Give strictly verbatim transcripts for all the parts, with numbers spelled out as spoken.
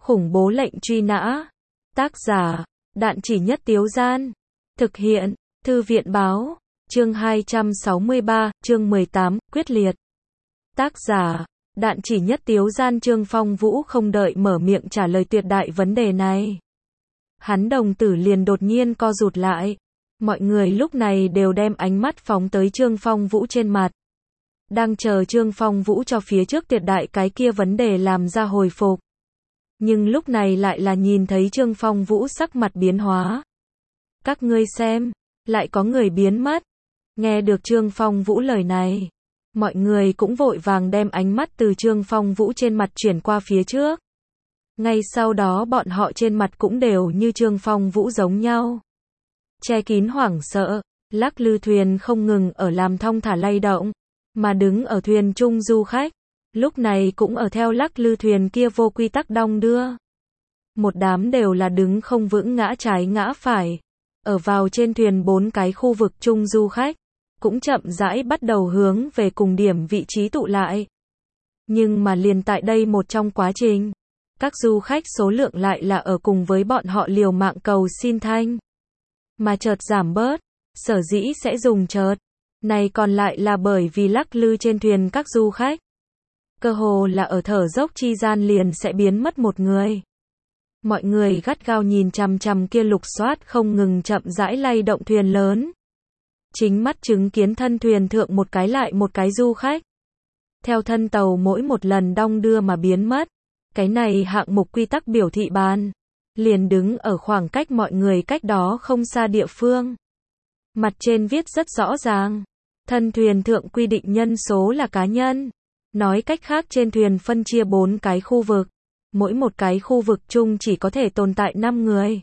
Khủng bố lệnh truy nã. Tác giả, Đạn Chỉ Nhất Tiếu Gian. Thực hiện, Thư viện Báo. Chương hai trăm sáu mươi ba, chương mười tám, quyết liệt. Tác giả, Đạn Chỉ Nhất Tiếu Gian. Trương Phong Vũ không đợi mở miệng trả lời tuyệt đại vấn đề này. Hắn đồng tử liền đột nhiên co rụt lại. Mọi người lúc này đều đem ánh mắt phóng tới Trương Phong Vũ trên mặt. Đang chờ Trương Phong Vũ cho phía trước tuyệt đại cái kia vấn đề làm ra hồi phục. Nhưng lúc này lại là nhìn thấy Trương Phong Vũ sắc mặt biến hóa. Các ngươi xem, lại có người biến mất. Nghe được Trương Phong Vũ lời này, mọi người cũng vội vàng đem ánh mắt từ Trương Phong Vũ trên mặt chuyển qua phía trước. Ngay sau đó bọn họ trên mặt cũng đều như Trương Phong Vũ giống nhau. Che kín hoảng sợ, lắc lư thuyền không ngừng ở làm thong thả lay động, mà đứng ở thuyền chung du khách, lúc này cũng ở theo lắc lư thuyền kia vô quy tắc đong đưa. Một đám đều là đứng không vững ngã trái ngã phải. Ở vào trên thuyền bốn cái khu vực chung du khách, cũng chậm rãi bắt đầu hướng về cùng điểm vị trí tụ lại. Nhưng mà liền tại đây một trong quá trình, các du khách số lượng lại là ở cùng với bọn họ liều mạng cầu xin thanh. Mà chợt giảm bớt, sở dĩ sẽ dùng chợt. Này còn lại là bởi vì lắc lư trên thuyền các du khách. Cơ hồ là ở thở dốc chi gian liền sẽ biến mất một người. Mọi người gắt gao nhìn chằm chằm kia lục soát không ngừng chậm rãi lay động thuyền lớn. Chính mắt chứng kiến thân thuyền thượng một cái lại một cái du khách. Theo thân tàu mỗi một lần đong đưa mà biến mất. Cái này hạng mục quy tắc biểu thị bàn. Liền đứng ở khoảng cách mọi người cách đó không xa địa phương. Mặt trên viết rất rõ ràng. Thân thuyền thượng quy định nhân số là cá nhân. Nói cách khác trên thuyền phân chia bốn cái khu vực. Mỗi một cái khu vực chung chỉ có thể tồn tại năm người.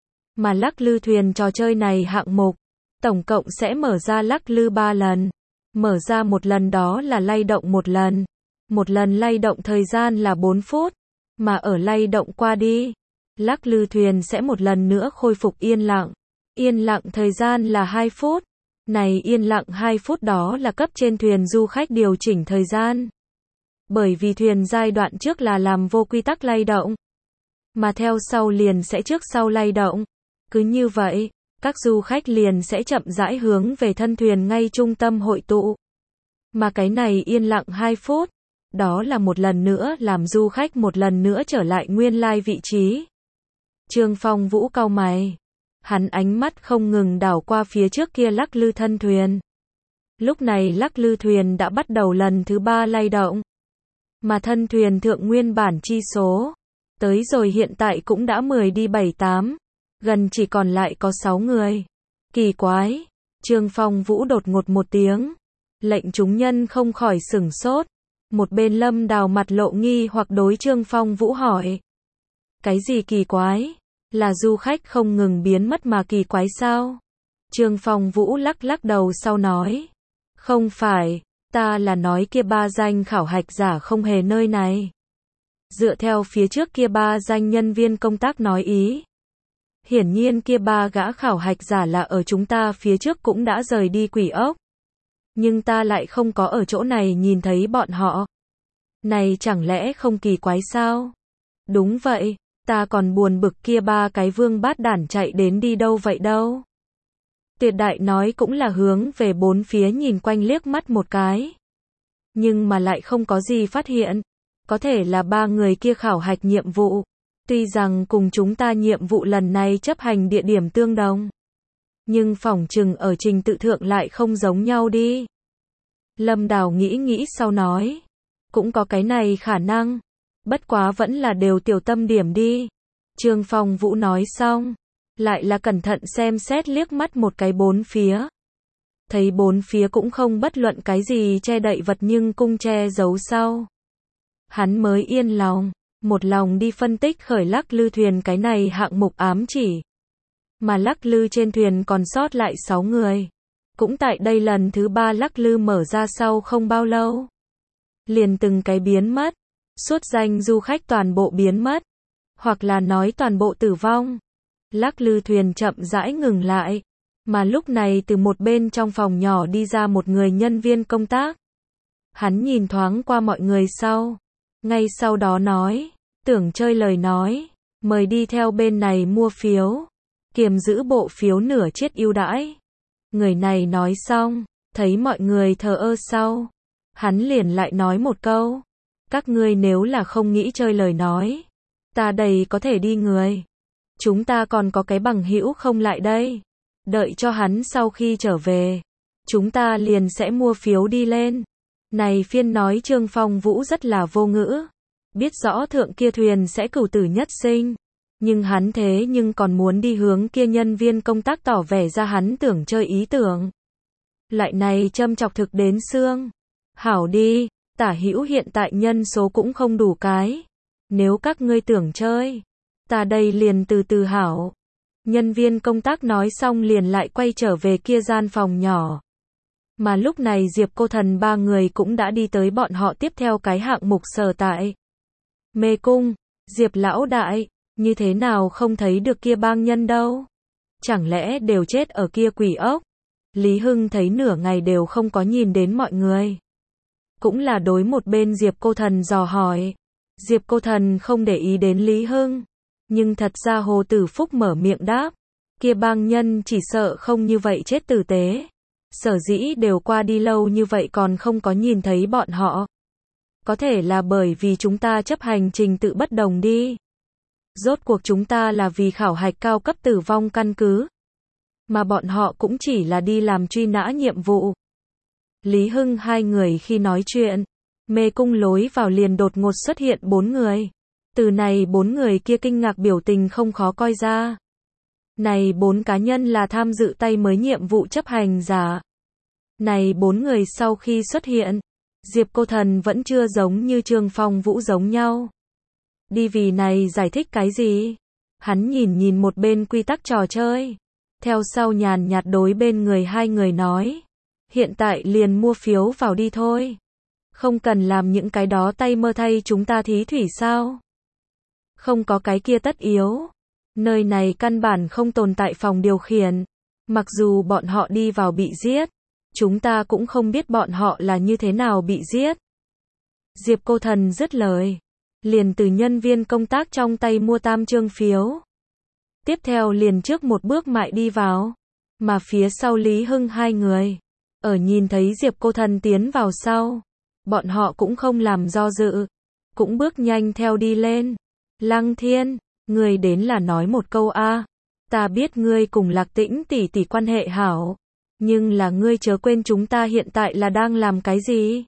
Mà lắc lư thuyền trò chơi này hạng mục, tổng cộng sẽ mở ra lắc lư ba lần. Mở ra một lần đó là lay động một lần. Một lần lay động thời gian là bốn phút. Mà ở lay động qua đi, lắc lư thuyền sẽ một lần nữa khôi phục yên lặng. Yên lặng thời gian là hai phút. Này yên lặng hai phút đó là cấp trên thuyền du khách điều chỉnh thời gian. Bởi vì thuyền giai đoạn trước là làm vô quy tắc lay động. Mà theo sau liền sẽ trước sau lay động. Cứ như vậy, các du khách liền sẽ chậm rãi hướng về thân thuyền ngay trung tâm hội tụ. Mà cái này yên lặng hai phút, đó là một lần nữa làm du khách một lần nữa trở lại nguyên lai vị trí. Trương Phong Vũ cau mày. Hắn ánh mắt không ngừng đảo qua phía trước kia lắc lư thân thuyền. Lúc này lắc lư thuyền đã bắt đầu lần thứ ba lay động. Mà thân thuyền thượng nguyên bản chi số, tới rồi hiện tại cũng đã mười đi bảy tám, gần chỉ còn lại có sáu người. Kỳ quái, Trương Phong Vũ đột ngột một tiếng, lệnh chúng nhân không khỏi sửng sốt. Một bên Lâm Đào mặt lộ nghi hoặc đối Trương Phong Vũ hỏi. Cái gì kỳ quái? Là du khách không ngừng biến mất mà kỳ quái sao? Trương Phong Vũ lắc lắc đầu sau nói. Không phải. Ta là nói kia ba danh khảo hạch giả không hề nơi này. Dựa theo phía trước kia ba danh nhân viên công tác nói ý. Hiển nhiên kia ba gã khảo hạch giả là ở chúng ta phía trước cũng đã rời đi Quỷ Ốc. Nhưng ta lại không có ở chỗ này nhìn thấy bọn họ. Này chẳng lẽ không kỳ quái sao? Đúng vậy, ta còn buồn bực kia ba cái vương bát đản chạy đến đi đâu vậy đâu. Tuyệt đại nói cũng là hướng về bốn phía nhìn quanh liếc mắt một cái. Nhưng mà lại không có gì phát hiện. Có thể là ba người kia khảo hạch nhiệm vụ. Tuy rằng cùng chúng ta nhiệm vụ lần này chấp hành địa điểm tương đồng. Nhưng phỏng chừng ở trình tự thượng lại không giống nhau đi. Lâm Đào nghĩ nghĩ sau nói. Cũng có cái này khả năng. Bất quá vẫn là đều tiểu tâm điểm đi. Trương Phong Vũ nói xong. Lại là cẩn thận xem xét liếc mắt một cái bốn phía. Thấy bốn phía cũng không bất luận cái gì che đậy vật nhưng cung che giấu sau. Hắn mới yên lòng, một lòng đi phân tích khởi lắc lư thuyền cái này hạng mục ám chỉ. Mà lắc lư trên thuyền còn sót lại sáu người. Cũng tại đây lần thứ ba lắc lư mở ra sau không bao lâu. Liền từng cái biến mất. Suốt danh du khách toàn bộ biến mất. Hoặc là nói toàn bộ tử vong. Lắc lư thuyền chậm rãi ngừng lại, mà lúc này từ một bên trong phòng nhỏ đi ra một người nhân viên công tác. Hắn nhìn thoáng qua mọi người sau, ngay sau đó nói, tưởng chơi lời nói, mời đi theo bên này mua phiếu, kiềm giữ bộ phiếu nửa chiết ưu đãi. Người này nói xong, thấy mọi người thờ ơ sau, hắn liền lại nói một câu, các ngươi nếu là không nghĩ chơi lời nói, ta đây có thể đi người. Chúng ta còn có cái bằng hữu không lại đây. Đợi cho hắn sau khi trở về, chúng ta liền sẽ mua phiếu đi lên. Này phiên nói Trương Phong Vũ rất là vô ngữ. Biết rõ thượng kia thuyền sẽ cửu tử nhất sinh. Nhưng hắn thế nhưng còn muốn đi hướng kia nhân viên công tác tỏ vẻ ra hắn tưởng chơi ý tưởng. Lại này châm chọc thực đến xương. Hảo đi, tả hữu hiện tại nhân số cũng không đủ cái. Nếu các ngươi tưởng chơi, ta đây liền từ từ hảo. Nhân viên công tác nói xong liền lại quay trở về kia gian phòng nhỏ. Mà lúc này Diệp Cô Thần ba người cũng đã đi tới bọn họ tiếp theo cái hạng mục sở tại. Mê cung, Diệp lão đại, như thế nào không thấy được kia bang nhân đâu? Chẳng lẽ đều chết ở kia quỷ ốc? Lý Hưng thấy nửa ngày đều không có nhìn đến mọi người. Cũng là đối một bên Diệp Cô Thần dò hỏi. Diệp Cô Thần không để ý đến Lý Hưng. Nhưng thật ra Hồ Tử Phúc mở miệng đáp. Kia bang nhân chỉ sợ không như vậy chết tử tế. Sở dĩ đều qua đi lâu như vậy còn không có nhìn thấy bọn họ. Có thể là bởi vì chúng ta chấp hành trình tự bất đồng đi. Rốt cuộc chúng ta là vì khảo hạch cao cấp tử vong căn cứ. Mà bọn họ cũng chỉ là đi làm truy nã nhiệm vụ. Lý Hưng hai người khi nói chuyện, mê cung lối vào liền đột ngột xuất hiện bốn người. Từ này bốn người kia kinh ngạc biểu tình không khó coi ra. Này bốn cá nhân là tham dự tay mới nhiệm vụ chấp hành giả. Này bốn người sau khi xuất hiện, Diệp Cô Thần vẫn chưa giống như Trương Phong Vũ giống nhau. Đi vì này giải thích cái gì? Hắn nhìn nhìn một bên quy tắc trò chơi. Theo sau nhàn nhạt đối bên người hai người nói. Hiện tại liền mua phiếu vào đi thôi. Không cần làm những cái đó tay mơ thay chúng ta thí thủy sao? Không có cái kia tất yếu. Nơi này căn bản không tồn tại phòng điều khiển. Mặc dù bọn họ đi vào bị giết, chúng ta cũng không biết bọn họ là như thế nào bị giết. Diệp Cô Thần dứt lời, liền từ nhân viên công tác trong tay mua tam trương phiếu. Tiếp theo liền trước một bước mại đi vào. Mà phía sau Lý Hưng hai người, ở nhìn thấy Diệp Cô Thần tiến vào sau, bọn họ cũng không làm do dự, cũng bước nhanh theo đi lên. Lăng Thiên, ngươi đến là nói một câu a. Ta biết ngươi cùng Lạc Tĩnh tỷ tỷ quan hệ hảo, nhưng là ngươi chớ quên chúng ta hiện tại là đang làm cái gì?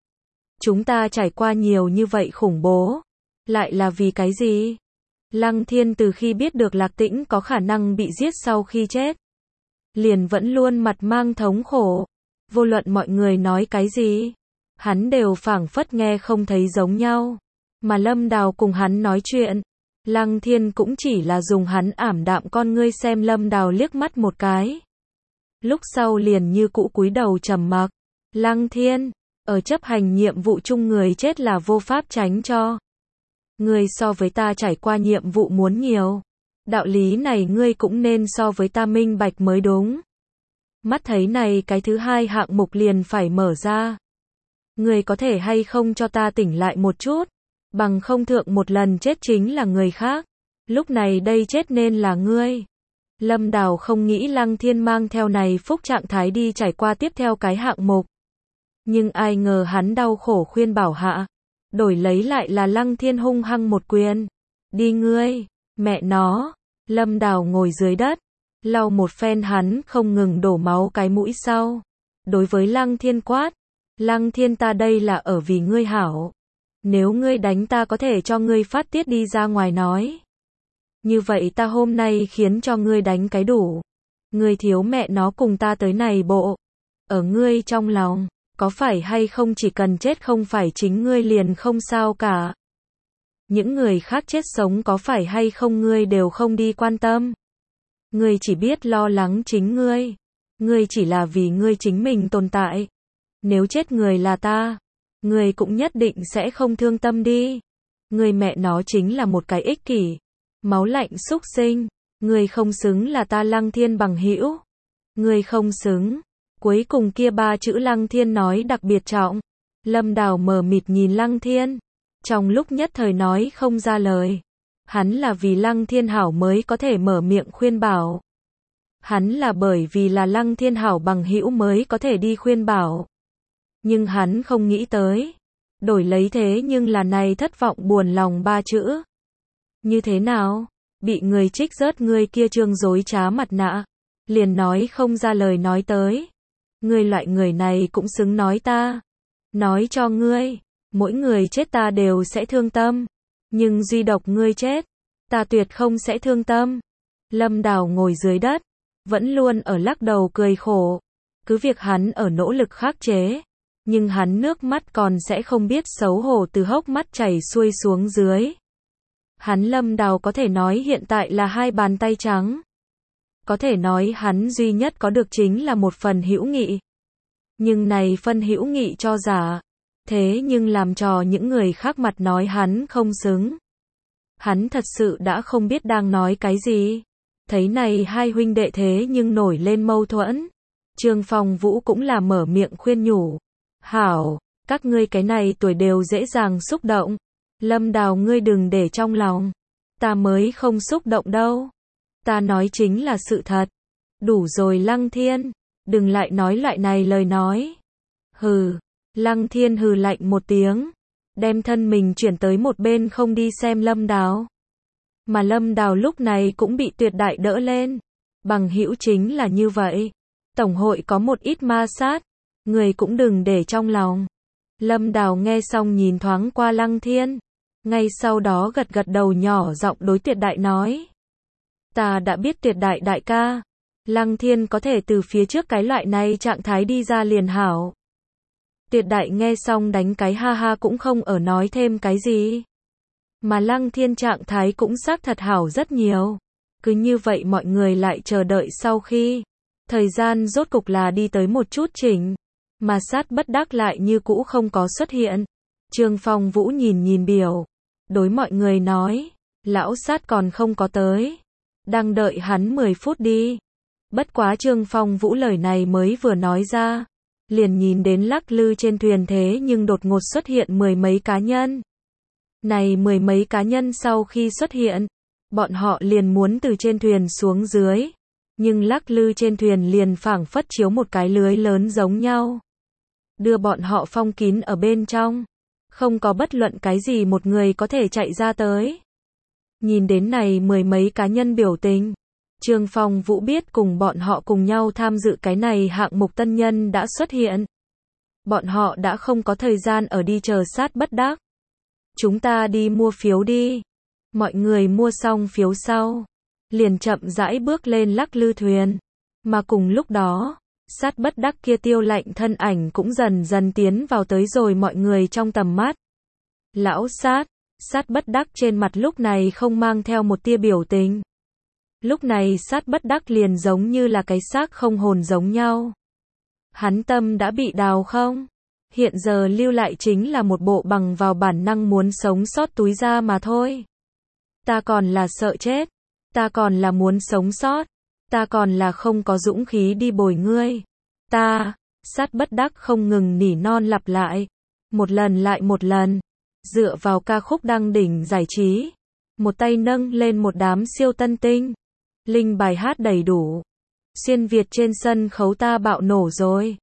Chúng ta trải qua nhiều như vậy khủng bố, lại là vì cái gì? Lăng Thiên từ khi biết được Lạc Tĩnh có khả năng bị giết sau khi chết, liền vẫn luôn mặt mang thống khổ, vô luận mọi người nói cái gì, hắn đều phảng phất nghe không thấy giống nhau. Mà Lâm Đào cùng hắn nói chuyện, Lăng Thiên cũng chỉ là dùng hắn ảm đạm con ngươi xem Lâm Đào liếc mắt một cái. Lúc sau liền như cũ cúi đầu trầm mặc. Lăng Thiên, ở chấp hành nhiệm vụ chung người chết là vô pháp tránh cho. Ngươi so với ta trải qua nhiệm vụ muốn nhiều. Đạo lý này ngươi cũng nên so với ta minh bạch mới đúng. Mắt thấy này cái thứ hai hạng mục liền phải mở ra. Ngươi có thể hay không cho ta tỉnh lại một chút? Bằng không thượng một lần chết chính là người khác. Lúc này đây chết nên là ngươi. Lâm Đào không nghĩ Lăng Thiên mang theo này phúc trạng thái đi trải qua tiếp theo cái hạng mục. Nhưng ai ngờ hắn đau khổ khuyên bảo hạ. Đổi lấy lại là Lăng Thiên hung hăng một quyền. Đi ngươi, mẹ nó. Lâm Đào ngồi dưới đất, lau một phen hắn không ngừng đổ máu cái mũi sau. Đối với Lăng Thiên quát. Lăng Thiên ta đây là ở vì ngươi hảo. Nếu ngươi đánh ta có thể cho ngươi phát tiết đi ra ngoài nói. Như vậy ta hôm nay khiến cho ngươi đánh cái đủ. Ngươi thiếu mẹ nó cùng ta tới này bộ. Ở ngươi trong lòng, có phải hay không chỉ cần chết không phải chính ngươi liền không sao cả. Những người khác chết sống có phải hay không ngươi đều không đi quan tâm. Ngươi chỉ biết lo lắng chính ngươi. Ngươi chỉ là vì ngươi chính mình tồn tại. Nếu chết người là ta, ngươi cũng nhất định sẽ không thương tâm đi. Ngươi mẹ nó chính là một cái ích kỷ, máu lạnh súc sinh. Ngươi không xứng là ta Lăng Thiên bằng hữu. Ngươi không xứng. Cuối cùng kia ba chữ Lăng Thiên nói đặc biệt trọng. Lâm Đào mờ mịt nhìn Lăng Thiên. trong lúc nhất thời nói không ra lời. Hắn là vì Lăng Thiên Hảo mới có thể mở miệng khuyên bảo. Hắn là bởi vì là Lăng Thiên Hảo bằng hữu mới có thể đi khuyên bảo. Nhưng hắn không nghĩ tới. Đổi lấy thế nhưng là này thất vọng buồn lòng ba chữ. Như thế nào? Bị người trích rớt ngươi kia trương dối trá mặt nạ. Liền nói không ra lời nói tới. Ngươi loại người này cũng xứng nói ta. Nói cho ngươi, mỗi người chết ta đều sẽ thương tâm. Nhưng duy độc ngươi chết, ta tuyệt không sẽ thương tâm. Lâm Đào ngồi dưới đất, vẫn luôn ở lắc đầu cười khổ. Cứ việc hắn ở nỗ lực khắc chế, nhưng hắn nước mắt còn sẽ không biết xấu hổ từ hốc mắt chảy xuôi xuống dưới. Hắn Lâm Đào có thể nói hiện tại là hai bàn tay trắng. Có thể nói hắn duy nhất có được chính là một phần hữu nghị. Nhưng này phân hữu nghị cho giả. Thế nhưng làm trò những người khác mặt nói hắn không xứng. Hắn thật sự đã không biết đang nói cái gì. Thấy này hai huynh đệ thế nhưng nổi lên mâu thuẫn. Trương Phong Vũ cũng là mở miệng khuyên nhủ. Hảo, các ngươi cái này tuổi đều dễ dàng xúc động. Lâm Đào ngươi đừng để trong lòng. Ta mới không xúc động đâu. Ta nói chính là sự thật. Đủ rồi Lăng Thiên. Đừng lại nói loại này lời nói. Hừ. Lăng Thiên hừ lạnh một tiếng. Đem thân mình chuyển tới một bên không đi xem Lâm Đào. Mà Lâm Đào lúc này cũng bị tuyệt đại đỡ lên. Bằng hữu chính là như vậy. Tổng hội có một ít ma sát. Người cũng đừng để trong lòng. Lâm Đào nghe xong nhìn thoáng qua Lăng Thiên. Ngay sau đó gật gật đầu nhỏ giọng đối tuyệt đại nói. Ta đã biết tuyệt đại đại ca. Lăng Thiên có thể từ phía trước cái loại này trạng thái đi ra liền hảo. Tuyệt đại nghe xong đánh cái ha ha cũng không ở nói thêm cái gì. Mà Lăng Thiên trạng thái cũng xác thật hảo rất nhiều. Cứ như vậy mọi người lại chờ đợi sau khi. Thời gian rốt cục là đi tới một chút chỉnh. Mà sát bất đắc lại như cũ không có xuất hiện. Trương Phong Vũ nhìn nhìn biểu. Đối mọi người nói. Lão sát còn không có tới. Đang đợi hắn mười phút đi. Bất quá Trương Phong Vũ lời này mới vừa nói ra. Liền nhìn đến lắc lư trên thuyền thế nhưng đột ngột xuất hiện mười mấy cá nhân. Này mười mấy cá nhân sau khi xuất hiện, bọn họ liền muốn từ trên thuyền xuống dưới. Nhưng lắc lư trên thuyền liền phảng phất chiếu một cái lưới lớn giống nhau. Đưa bọn họ phong kín ở bên trong. Không có bất luận cái gì một người có thể chạy ra tới. Nhìn đến này mười mấy cá nhân biểu tình. Trương Phong Vũ biết cùng bọn họ cùng nhau tham dự cái này hạng mục tân nhân đã xuất hiện. Bọn họ đã không có thời gian ở đi chờ sát bất đắc. Chúng ta đi mua phiếu đi. Mọi người mua xong phiếu sau. Liền chậm rãi bước lên lắc lư thuyền. Mà cùng lúc đó, sát bất đắc kia tiêu lạnh thân ảnh cũng dần dần tiến vào tới rồi mọi người trong tầm mắt. Lão sát, sát bất đắc trên mặt lúc này không mang theo một tia biểu tình. Lúc này sát bất đắc liền giống như là cái xác không hồn giống nhau. Hắn tâm đã bị đào không? Hiện giờ lưu lại chính là một bộ bằng vào bản năng muốn sống sót túi da mà thôi. Ta còn là sợ chết. Ta còn là muốn sống sót. Ta còn là không có dũng khí đi bồi ngươi. Ta, sát bất đắc không ngừng nỉ non lặp lại. Một lần lại một lần. Dựa vào ca khúc đăng đỉnh giải trí. Một tay nâng lên một đám siêu tân tinh. Linh bài hát đầy đủ. Xuyên Việt trên sân khấu ta bạo nổ rồi.